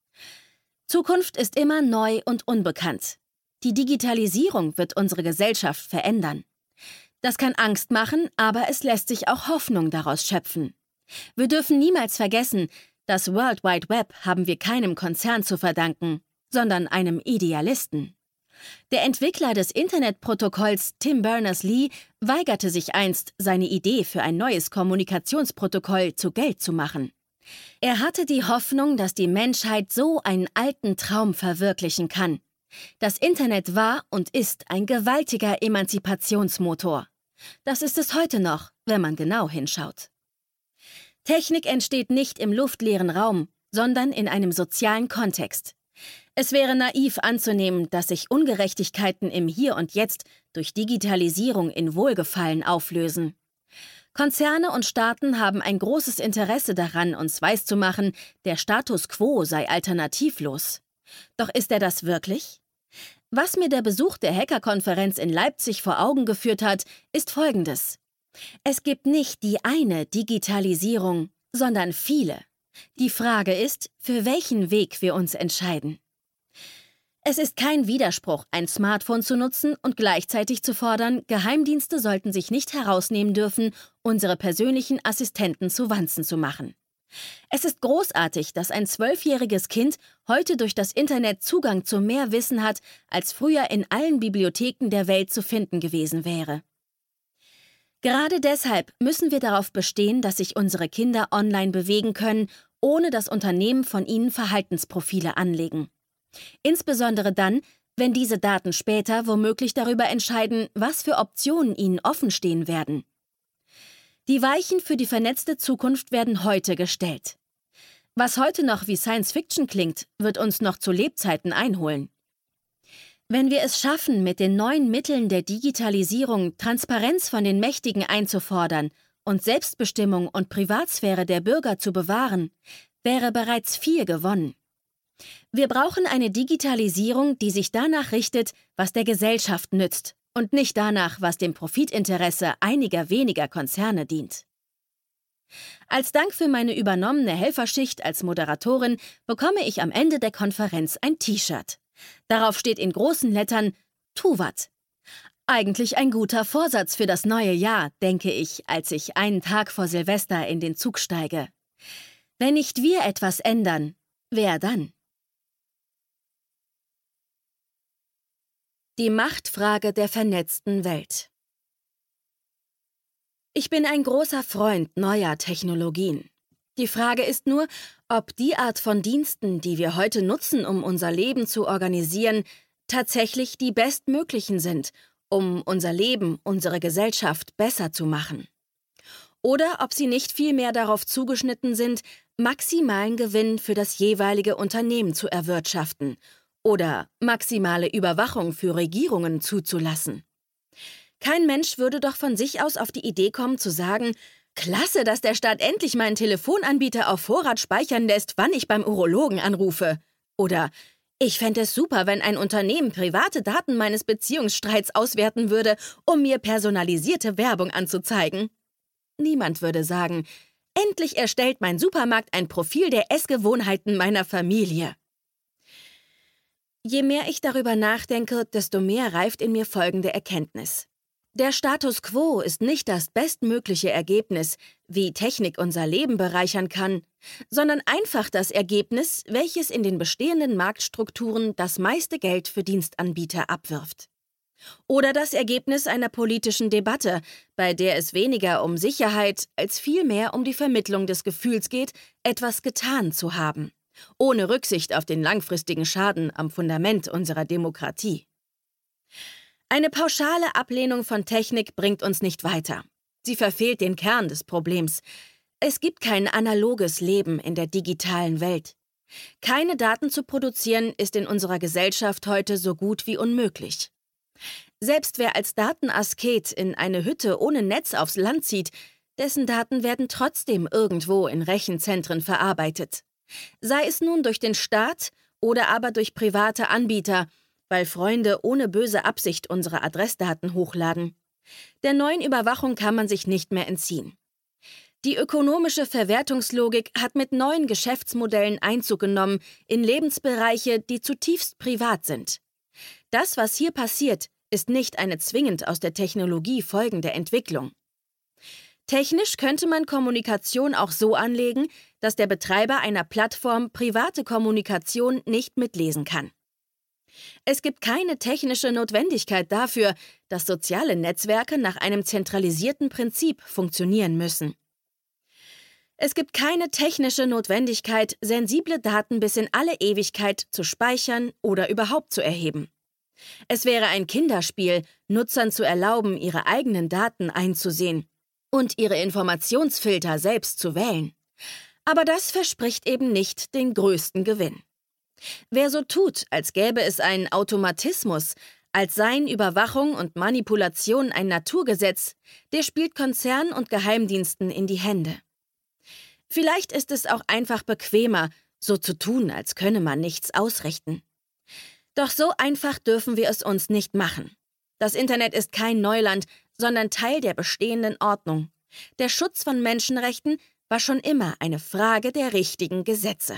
Zukunft ist immer neu und unbekannt. Die Digitalisierung wird unsere Gesellschaft verändern. Das kann Angst machen, aber es lässt sich auch Hoffnung daraus schöpfen. Wir dürfen niemals vergessen, das World Wide Web haben wir keinem Konzern zu verdanken, sondern einem Idealisten. Der Entwickler des Internetprotokolls Tim Berners-Lee weigerte sich einst, seine Idee für ein neues Kommunikationsprotokoll zu Geld zu machen. Er hatte die Hoffnung, dass die Menschheit so einen alten Traum verwirklichen kann. Das Internet war und ist ein gewaltiger Emanzipationsmotor. Das ist es heute noch, wenn man genau hinschaut. Technik entsteht nicht im luftleeren Raum, sondern in einem sozialen Kontext. Es wäre naiv anzunehmen, dass sich Ungerechtigkeiten im Hier und Jetzt durch Digitalisierung in Wohlgefallen auflösen. Konzerne und Staaten haben ein großes Interesse daran, uns weiszumachen, der Status quo sei alternativlos. Doch ist er das wirklich? Was mir der Besuch der Hackerkonferenz in Leipzig vor Augen geführt hat, ist Folgendes. Es gibt nicht die eine Digitalisierung, sondern viele. Die Frage ist, für welchen Weg wir uns entscheiden. Es ist kein Widerspruch, ein Smartphone zu nutzen und gleichzeitig zu fordern, Geheimdienste sollten sich nicht herausnehmen dürfen, unsere persönlichen Assistenten zu Wanzen zu machen. Es ist großartig, dass ein zwölfjähriges Kind heute durch das Internet Zugang zu mehr Wissen hat, als früher in allen Bibliotheken der Welt zu finden gewesen wäre. Gerade deshalb müssen wir darauf bestehen, dass sich unsere Kinder online bewegen können, ohne dass Unternehmen von ihnen Verhaltensprofile anlegen. Insbesondere dann, wenn diese Daten später womöglich darüber entscheiden, was für Optionen ihnen offenstehen werden. Die Weichen für die vernetzte Zukunft werden heute gestellt. Was heute noch wie Science Fiction klingt, wird uns noch zu Lebzeiten einholen. Wenn wir es schaffen, mit den neuen Mitteln der Digitalisierung Transparenz von den Mächtigen einzufordern und Selbstbestimmung und Privatsphäre der Bürger zu bewahren, wäre bereits viel gewonnen. Wir brauchen eine Digitalisierung, die sich danach richtet, was der Gesellschaft nützt und nicht danach, was dem Profitinteresse einiger weniger Konzerne dient. Als Dank für meine übernommene Helferschicht als Moderatorin bekomme ich am Ende der Konferenz ein T-Shirt. Darauf steht in großen Lettern „Tu wat". Eigentlich ein guter Vorsatz für das neue Jahr, denke ich, als ich einen Tag vor Silvester in den Zug steige. Wenn nicht wir etwas ändern, wer dann? Die Machtfrage der vernetzten Welt. Ich bin ein großer Freund neuer Technologien. Die Frage ist nur, ob die Art von Diensten, die wir heute nutzen, um unser Leben zu organisieren, tatsächlich die bestmöglichen sind, um unser Leben, unsere Gesellschaft besser zu machen. Oder ob sie nicht vielmehr darauf zugeschnitten sind, maximalen Gewinn für das jeweilige Unternehmen zu erwirtschaften oder maximale Überwachung für Regierungen zuzulassen. Kein Mensch würde doch von sich aus auf die Idee kommen zu sagen, klasse, dass der Staat endlich meinen Telefonanbieter auf Vorrat speichern lässt, wann ich beim Urologen anrufe. Oder ich fände es super, wenn ein Unternehmen private Daten meines Beziehungsstreits auswerten würde, um mir personalisierte Werbung anzuzeigen. Niemand würde sagen, endlich erstellt mein Supermarkt ein Profil der Essgewohnheiten meiner Familie. Je mehr ich darüber nachdenke, desto mehr reift in mir folgende Erkenntnis. Der Status quo ist nicht das bestmögliche Ergebnis, wie Technik unser Leben bereichern kann, sondern einfach das Ergebnis, welches in den bestehenden Marktstrukturen das meiste Geld für Dienstanbieter abwirft. Oder das Ergebnis einer politischen Debatte, bei der es weniger um Sicherheit als vielmehr um die Vermittlung des Gefühls geht, etwas getan zu haben, ohne Rücksicht auf den langfristigen Schaden am Fundament unserer Demokratie. Eine pauschale Ablehnung von Technik bringt uns nicht weiter. Sie verfehlt den Kern des Problems. Es gibt kein analoges Leben in der digitalen Welt. Keine Daten zu produzieren ist in unserer Gesellschaft heute so gut wie unmöglich. Selbst wer als Datenasket in eine Hütte ohne Netz aufs Land zieht, dessen Daten werden trotzdem irgendwo in Rechenzentren verarbeitet. Sei es nun durch den Staat oder aber durch private Anbieter, weil Freunde ohne böse Absicht unsere Adressdaten hochladen. Der neuen Überwachung kann man sich nicht mehr entziehen. Die ökonomische Verwertungslogik hat mit neuen Geschäftsmodellen Einzug genommen in Lebensbereiche, die zutiefst privat sind. Das, was hier passiert, ist nicht eine zwingend aus der Technologie folgende Entwicklung. Technisch könnte man Kommunikation auch so anlegen, dass der Betreiber einer Plattform private Kommunikation nicht mitlesen kann. Es gibt keine technische Notwendigkeit dafür, dass soziale Netzwerke nach einem zentralisierten Prinzip funktionieren müssen. Es gibt keine technische Notwendigkeit, sensible Daten bis in alle Ewigkeit zu speichern oder überhaupt zu erheben. Es wäre ein Kinderspiel, Nutzern zu erlauben, ihre eigenen Daten einzusehen und ihre Informationsfilter selbst zu wählen. Aber das verspricht eben nicht den größten Gewinn. Wer so tut, als gäbe es einen Automatismus, als seien Überwachung und Manipulation ein Naturgesetz, der spielt Konzernen und Geheimdiensten in die Hände. Vielleicht ist es auch einfach bequemer, so zu tun, als könne man nichts ausrichten. Doch so einfach dürfen wir es uns nicht machen. Das Internet ist kein Neuland, sondern Teil der bestehenden Ordnung. Der Schutz von Menschenrechten war schon immer eine Frage der richtigen Gesetze.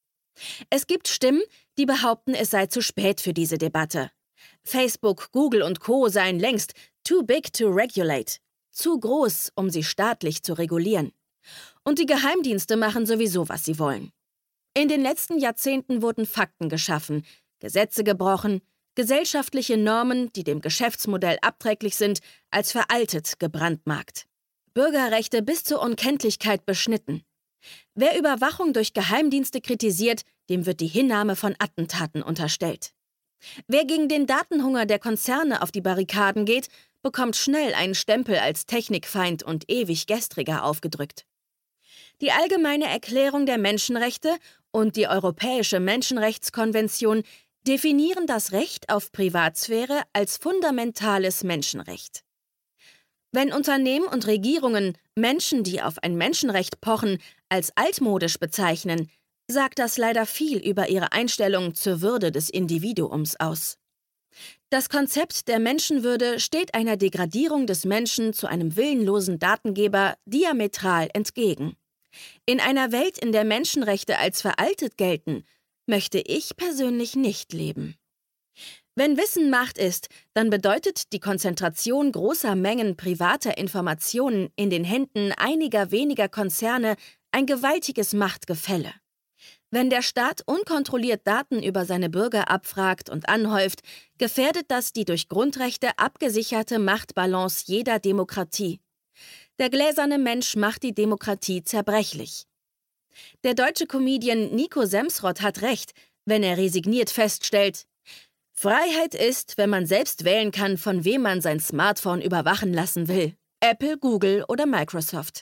Es gibt Stimmen, die behaupten, es sei zu spät für diese Debatte. Facebook, Google und Co. seien längst too big to regulate, zu groß, um sie staatlich zu regulieren. Und die Geheimdienste machen sowieso, was sie wollen. In den letzten Jahrzehnten wurden Fakten geschaffen, Gesetze gebrochen, gesellschaftliche Normen, die dem Geschäftsmodell abträglich sind, als veraltet gebrandmarkt. Bürgerrechte bis zur Unkenntlichkeit beschnitten. Wer Überwachung durch Geheimdienste kritisiert, dem wird die Hinnahme von Attentaten unterstellt. Wer gegen den Datenhunger der Konzerne auf die Barrikaden geht, bekommt schnell einen Stempel als Technikfeind und ewig Gestriger aufgedrückt. Die Allgemeine Erklärung der Menschenrechte und die Europäische Menschenrechtskonvention definieren das Recht auf Privatsphäre als fundamentales Menschenrecht. Wenn Unternehmen und Regierungen Menschen, die auf ein Menschenrecht pochen, als altmodisch bezeichnen, sagt das leider viel über ihre Einstellung zur Würde des Individuums aus. Das Konzept der Menschenwürde steht einer Degradierung des Menschen zu einem willenlosen Datengeber diametral entgegen. In einer Welt, in der Menschenrechte als veraltet gelten, möchte ich persönlich nicht leben. Wenn Wissen Macht ist, dann bedeutet die Konzentration großer Mengen privater Informationen in den Händen einiger weniger Konzerne ein gewaltiges Machtgefälle. Wenn der Staat unkontrolliert Daten über seine Bürger abfragt und anhäuft, gefährdet das die durch Grundrechte abgesicherte Machtbalance jeder Demokratie. Der gläserne Mensch macht die Demokratie zerbrechlich. Der deutsche Comedian Nico Semsrott hat recht, wenn er resigniert feststellt: Freiheit ist, wenn man selbst wählen kann, von wem man sein Smartphone überwachen lassen will. Apple, Google oder Microsoft.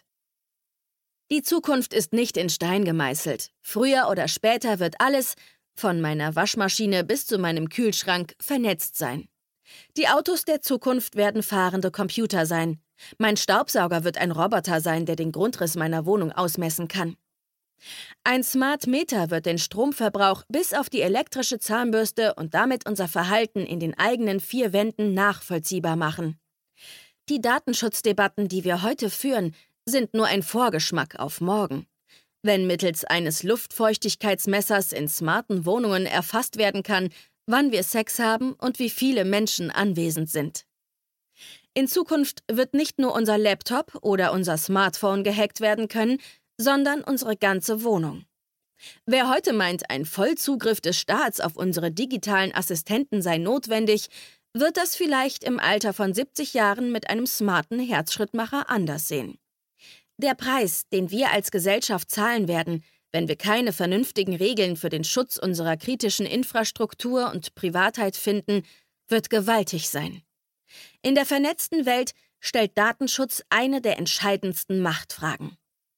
Die Zukunft ist nicht in Stein gemeißelt. Früher oder später wird alles, von meiner Waschmaschine bis zu meinem Kühlschrank, vernetzt sein. Die Autos der Zukunft werden fahrende Computer sein. Mein Staubsauger wird ein Roboter sein, der den Grundriss meiner Wohnung ausmessen kann. Ein Smart Meter wird den Stromverbrauch bis auf die elektrische Zahnbürste und damit unser Verhalten in den eigenen vier Wänden nachvollziehbar machen. Die Datenschutzdebatten, die wir heute führen, sind nur ein Vorgeschmack auf morgen. Wenn mittels eines Luftfeuchtigkeitsmessers in smarten Wohnungen erfasst werden kann, wann wir Sex haben und wie viele Menschen anwesend sind. In Zukunft wird nicht nur unser Laptop oder unser Smartphone gehackt werden können, sondern unsere ganze Wohnung. Wer heute meint, ein Vollzugriff des Staats auf unsere digitalen Assistenten sei notwendig, wird das vielleicht im Alter von siebzig Jahren mit einem smarten Herzschrittmacher anders sehen. Der Preis, den wir als Gesellschaft zahlen werden, wenn wir keine vernünftigen Regeln für den Schutz unserer kritischen Infrastruktur und Privatheit finden, wird gewaltig sein. In der vernetzten Welt stellt Datenschutz eine der entscheidendsten Machtfragen.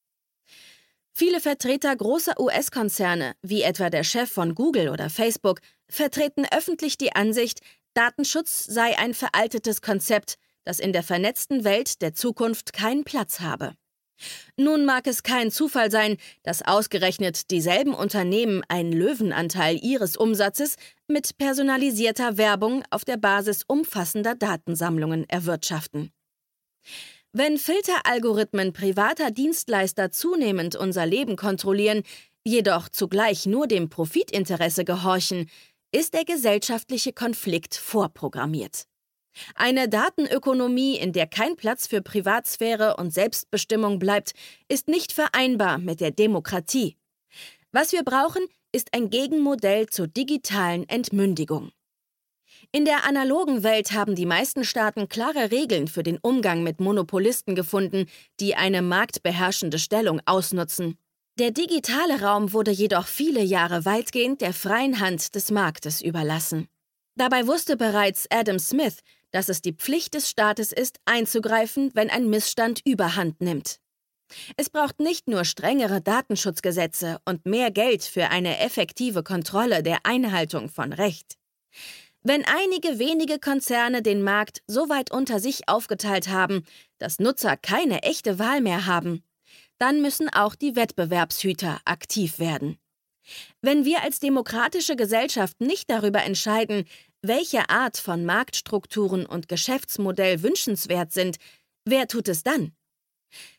Viele Vertreter großer U S-Konzerne, wie etwa der Chef von Google oder Facebook, vertreten öffentlich die Ansicht, Datenschutz sei ein veraltetes Konzept, das in der vernetzten Welt der Zukunft keinen Platz habe. Nun mag es kein Zufall sein, dass ausgerechnet dieselben Unternehmen einen Löwenanteil ihres Umsatzes mit personalisierter Werbung auf der Basis umfassender Datensammlungen erwirtschaften. Wenn Filteralgorithmen privater Dienstleister zunehmend unser Leben kontrollieren, jedoch zugleich nur dem Profitinteresse gehorchen, ist der gesellschaftliche Konflikt vorprogrammiert. Eine Datenökonomie, in der kein Platz für Privatsphäre und Selbstbestimmung bleibt, ist nicht vereinbar mit der Demokratie. Was wir brauchen, ist ein Gegenmodell zur digitalen Entmündigung. In der analogen Welt haben die meisten Staaten klare Regeln für den Umgang mit Monopolisten gefunden, die eine marktbeherrschende Stellung ausnutzen. Der digitale Raum wurde jedoch viele Jahre weitgehend der freien Hand des Marktes überlassen. Dabei wusste bereits Adam Smith, dass es die Pflicht des Staates ist, einzugreifen, wenn ein Missstand Überhand nimmt. Es braucht nicht nur strengere Datenschutzgesetze und mehr Geld für eine effektive Kontrolle der Einhaltung von Recht. Wenn einige wenige Konzerne den Markt so weit unter sich aufgeteilt haben, dass Nutzer keine echte Wahl mehr haben, dann müssen auch die Wettbewerbshüter aktiv werden. Wenn wir als demokratische Gesellschaft nicht darüber entscheiden, welche Art von Marktstrukturen und Geschäftsmodell wünschenswert sind, wer tut es dann?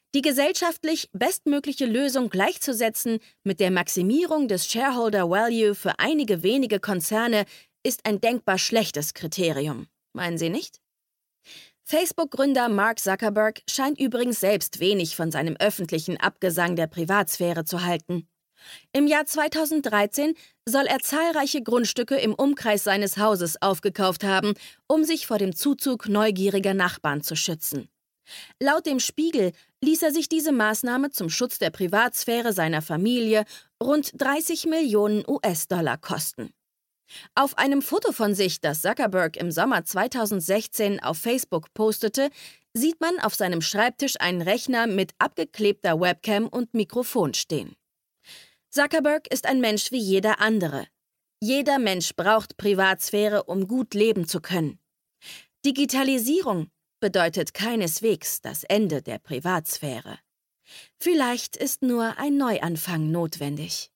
Die gesellschaftlich bestmögliche Lösung gleichzusetzen mit der Maximierung des Shareholder Value für einige wenige Konzerne ist ein denkbar schlechtes Kriterium. Meinen Sie nicht? Facebook-Gründer Mark Zuckerberg scheint übrigens selbst wenig von seinem öffentlichen Abgesang der Privatsphäre zu halten. Im Jahr zweitausenddreizehn soll er zahlreiche Grundstücke im Umkreis seines Hauses aufgekauft haben, um sich vor dem Zuzug neugieriger Nachbarn zu schützen. Laut dem Spiegel ließ er sich diese Maßnahme zum Schutz der Privatsphäre seiner Familie rund dreißig Millionen U S-Dollar kosten. Auf einem Foto von sich, das Zuckerberg im Sommer zweitausendsechzehn auf Facebook postete, sieht man auf seinem Schreibtisch einen Rechner mit abgeklebter Webcam und Mikrofon stehen. Zuckerberg ist ein Mensch wie jeder andere. Jeder Mensch braucht Privatsphäre, um gut leben zu können. Digitalisierung bedeutet keineswegs das Ende der Privatsphäre. Vielleicht ist nur ein Neuanfang notwendig.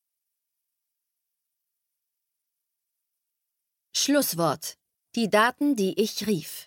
Schlusswort: Die Daten, die ich rief.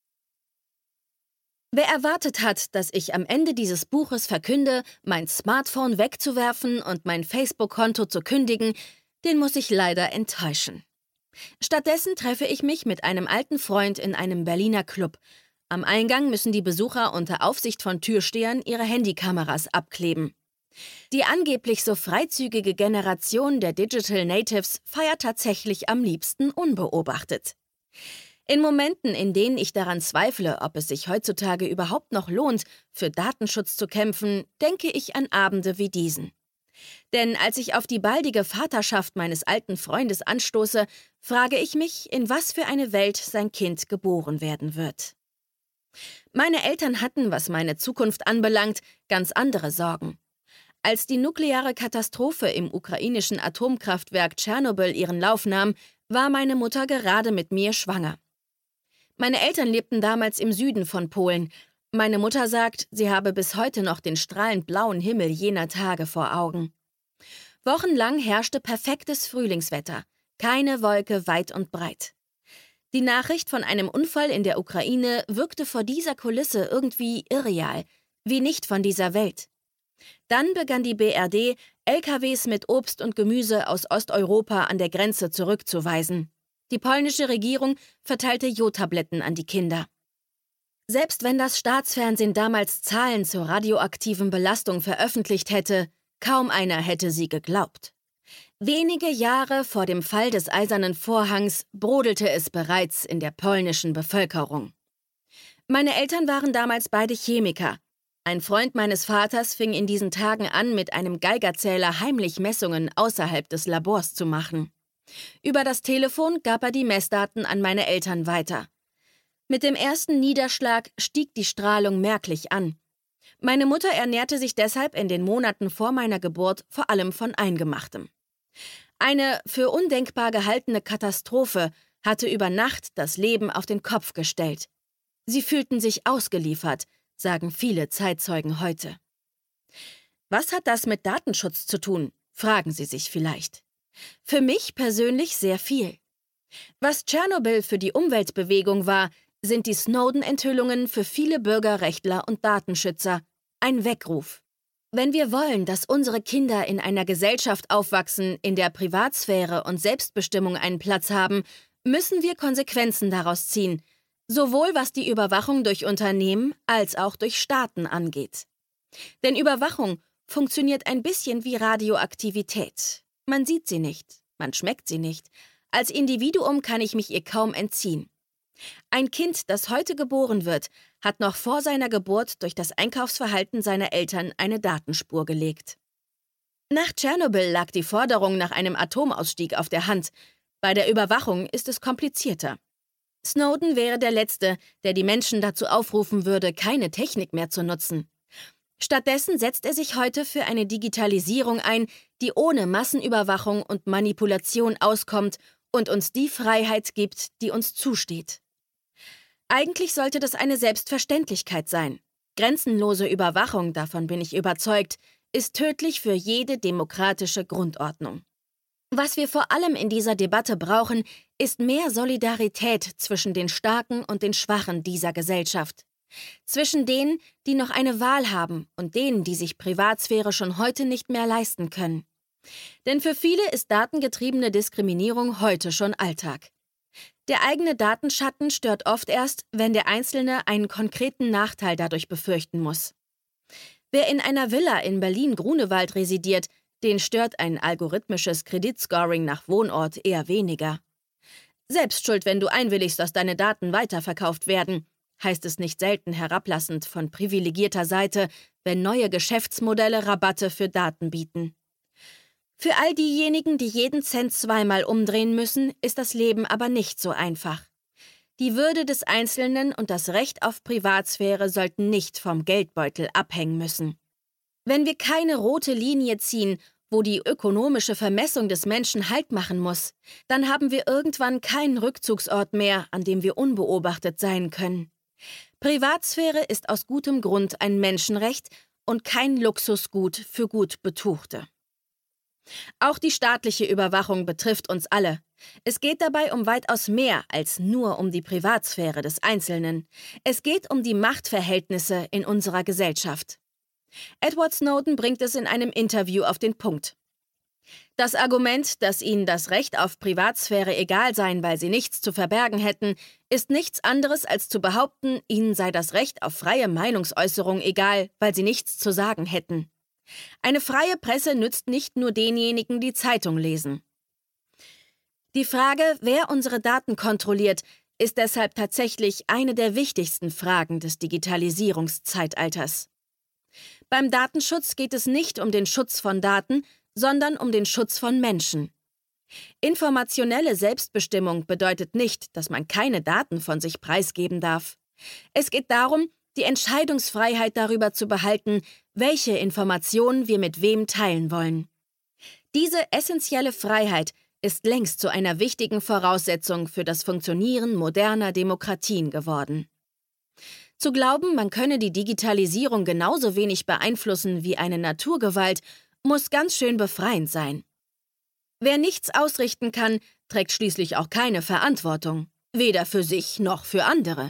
Wer erwartet hat, dass ich am Ende dieses Buches verkünde, mein Smartphone wegzuwerfen und mein Facebook-Konto zu kündigen, den muss ich leider enttäuschen. Stattdessen treffe ich mich mit einem alten Freund in einem Berliner Club. Am Eingang müssen die Besucher unter Aufsicht von Türstehern ihre Handykameras abkleben. Die angeblich so freizügige Generation der Digital Natives feiert tatsächlich am liebsten unbeobachtet. In Momenten, in denen ich daran zweifle, ob es sich heutzutage überhaupt noch lohnt, für Datenschutz zu kämpfen, denke ich an Abende wie diesen. Denn als ich auf die baldige Vaterschaft meines alten Freundes anstoße, frage ich mich, in was für eine Welt sein Kind geboren werden wird. Meine Eltern hatten, was meine Zukunft anbelangt, ganz andere Sorgen. Als die nukleare Katastrophe im ukrainischen Atomkraftwerk Tschernobyl ihren Lauf nahm, war meine Mutter gerade mit mir schwanger. Meine Eltern lebten damals im Süden von Polen. Meine Mutter sagt, sie habe bis heute noch den strahlend blauen Himmel jener Tage vor Augen. Wochenlang herrschte perfektes Frühlingswetter, keine Wolke weit und breit. Die Nachricht von einem Unfall in der Ukraine wirkte vor dieser Kulisse irgendwie irreal, wie nicht von dieser Welt. Dann begann die B R D, L K Ws mit Obst und Gemüse aus Osteuropa an der Grenze zurückzuweisen. Die polnische Regierung verteilte Jodtabletten an die Kinder. Selbst wenn das Staatsfernsehen damals Zahlen zur radioaktiven Belastung veröffentlicht hätte, kaum einer hätte sie geglaubt. Wenige Jahre vor dem Fall des Eisernen Vorhangs brodelte es bereits in der polnischen Bevölkerung. Meine Eltern waren damals beide Chemiker. Ein Freund meines Vaters fing in diesen Tagen an, mit einem Geigerzähler heimlich Messungen außerhalb des Labors zu machen. Über das Telefon gab er die Messdaten an meine Eltern weiter. Mit dem ersten Niederschlag stieg die Strahlung merklich an. Meine Mutter ernährte sich deshalb in den Monaten vor meiner Geburt vor allem von Eingemachtem. Eine für undenkbar gehaltene Katastrophe hatte über Nacht das Leben auf den Kopf gestellt. Sie fühlten sich ausgeliefert, sagen viele Zeitzeugen heute. Was hat das mit Datenschutz zu tun, fragen Sie sich vielleicht. Für mich persönlich sehr viel. Was Tschernobyl für die Umweltbewegung war, sind die Snowden-Enthüllungen für viele Bürgerrechtler und Datenschützer ein Weckruf. Wenn wir wollen, dass unsere Kinder in einer Gesellschaft aufwachsen, in der Privatsphäre und Selbstbestimmung einen Platz haben, müssen wir Konsequenzen daraus ziehen, sowohl was die Überwachung durch Unternehmen als auch durch Staaten angeht. Denn Überwachung funktioniert ein bisschen wie Radioaktivität. Man sieht sie nicht, man schmeckt sie nicht. Als Individuum kann ich mich ihr kaum entziehen. Ein Kind, das heute geboren wird, hat noch vor seiner Geburt durch das Einkaufsverhalten seiner Eltern eine Datenspur gelegt. Nach Tschernobyl lag die Forderung nach einem Atomausstieg auf der Hand. Bei der Überwachung ist es komplizierter. Snowden wäre der Letzte, der die Menschen dazu aufrufen würde, keine Technik mehr zu nutzen. Stattdessen setzt er sich heute für eine Digitalisierung ein, die ohne Massenüberwachung und Manipulation auskommt und uns die Freiheit gibt, die uns zusteht. Eigentlich sollte das eine Selbstverständlichkeit sein. Grenzenlose Überwachung, davon bin ich überzeugt, ist tödlich für jede demokratische Grundordnung. Was wir vor allem in dieser Debatte brauchen, ist mehr Solidarität zwischen den Starken und den Schwachen dieser Gesellschaft. Zwischen denen, die noch eine Wahl haben und denen, die sich Privatsphäre schon heute nicht mehr leisten können. Denn für viele ist datengetriebene Diskriminierung heute schon Alltag. Der eigene Datenschatten stört oft erst, wenn der Einzelne einen konkreten Nachteil dadurch befürchten muss. Wer in einer Villa in Berlin-Grunewald residiert, den stört ein algorithmisches Kreditscoring nach Wohnort eher weniger. Selbst schuld, wenn du einwilligst, dass deine Daten weiterverkauft werden, heißt es nicht selten herablassend von privilegierter Seite, wenn neue Geschäftsmodelle Rabatte für Daten bieten. Für all diejenigen, die jeden Cent zweimal umdrehen müssen, ist das Leben aber nicht so einfach. Die Würde des Einzelnen und das Recht auf Privatsphäre sollten nicht vom Geldbeutel abhängen müssen. Wenn wir keine rote Linie ziehen, wo die ökonomische Vermessung des Menschen Halt machen muss, dann haben wir irgendwann keinen Rückzugsort mehr, an dem wir unbeobachtet sein können. Privatsphäre ist aus gutem Grund ein Menschenrecht und kein Luxusgut für gut Betuchte. Auch die staatliche Überwachung betrifft uns alle. Es geht dabei um weitaus mehr als nur um die Privatsphäre des Einzelnen. Es geht um die Machtverhältnisse in unserer Gesellschaft. Edward Snowden bringt es in einem Interview auf den Punkt. Das Argument, dass ihnen das Recht auf Privatsphäre egal sei, weil sie nichts zu verbergen hätten, ist nichts anderes als zu behaupten, ihnen sei das Recht auf freie Meinungsäußerung egal, weil sie nichts zu sagen hätten. Eine freie Presse nützt nicht nur denjenigen, die Zeitung lesen. Die Frage, wer unsere Daten kontrolliert, ist deshalb tatsächlich eine der wichtigsten Fragen des Digitalisierungszeitalters. Beim Datenschutz geht es nicht um den Schutz von Daten, sondern um den Schutz von Menschen. Informationelle Selbstbestimmung bedeutet nicht, dass man keine Daten von sich preisgeben darf. Es geht darum, die Entscheidungsfreiheit darüber zu behalten, welche Informationen wir mit wem teilen wollen. Diese essentielle Freiheit ist längst zu einer wichtigen Voraussetzung für das Funktionieren moderner Demokratien geworden. Zu glauben, man könne die Digitalisierung genauso wenig beeinflussen wie eine Naturgewalt, muss ganz schön befreiend sein. Wer nichts ausrichten kann, trägt schließlich auch keine Verantwortung, weder für sich noch für andere.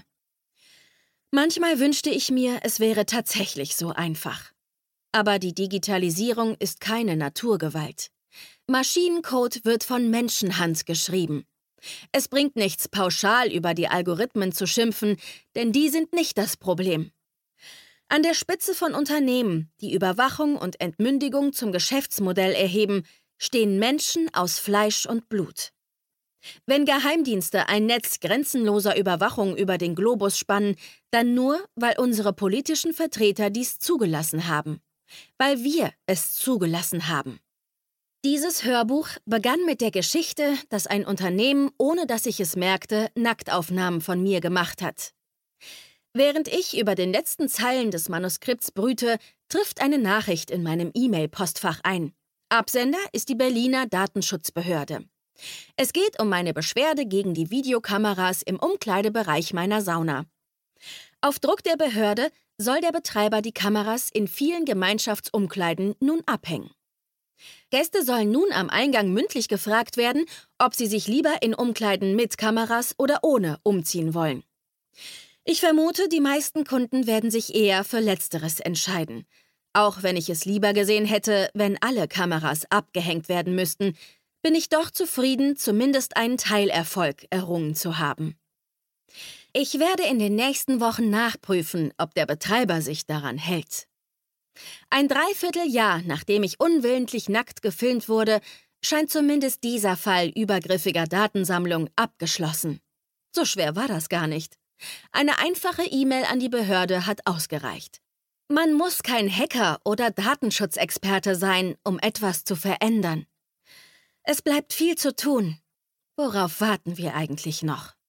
Manchmal wünschte ich mir, es wäre tatsächlich so einfach. Aber die Digitalisierung ist keine Naturgewalt. Maschinencode wird von Menschenhand geschrieben. Es bringt nichts, pauschal über die Algorithmen zu schimpfen, denn die sind nicht das Problem. An der Spitze von Unternehmen, die Überwachung und Entmündigung zum Geschäftsmodell erheben, stehen Menschen aus Fleisch und Blut. Wenn Geheimdienste ein Netz grenzenloser Überwachung über den Globus spannen, dann nur, weil unsere politischen Vertreter dies zugelassen haben. Weil wir es zugelassen haben. Dieses Hörbuch begann mit der Geschichte, dass ein Unternehmen, ohne dass ich es merkte, Nacktaufnahmen von mir gemacht hat. Während ich über den letzten Zeilen des Manuskripts brüte, trifft eine Nachricht in meinem E-Mail-Postfach ein. Absender ist die Berliner Datenschutzbehörde. Es geht um meine Beschwerde gegen die Videokameras im Umkleidebereich meiner Sauna. Auf Druck der Behörde soll der Betreiber die Kameras in vielen Gemeinschaftsumkleiden nun abhängen. Gäste sollen nun am Eingang mündlich gefragt werden, ob sie sich lieber in Umkleiden mit Kameras oder ohne umziehen wollen. Ich vermute, die meisten Kunden werden sich eher für Letzteres entscheiden. Auch wenn ich es lieber gesehen hätte, wenn alle Kameras abgehängt werden müssten, bin ich doch zufrieden, zumindest einen Teilerfolg errungen zu haben. Ich werde in den nächsten Wochen nachprüfen, ob der Betreiber sich daran hält. Ein Dreivierteljahr, nachdem ich unwillentlich nackt gefilmt wurde, scheint zumindest dieser Fall übergriffiger Datensammlung abgeschlossen. So schwer war das gar nicht. Eine einfache E-Mail an die Behörde hat ausgereicht. Man muss kein Hacker oder Datenschutzexperte sein, um etwas zu verändern. Es bleibt viel zu tun. Worauf warten wir eigentlich noch?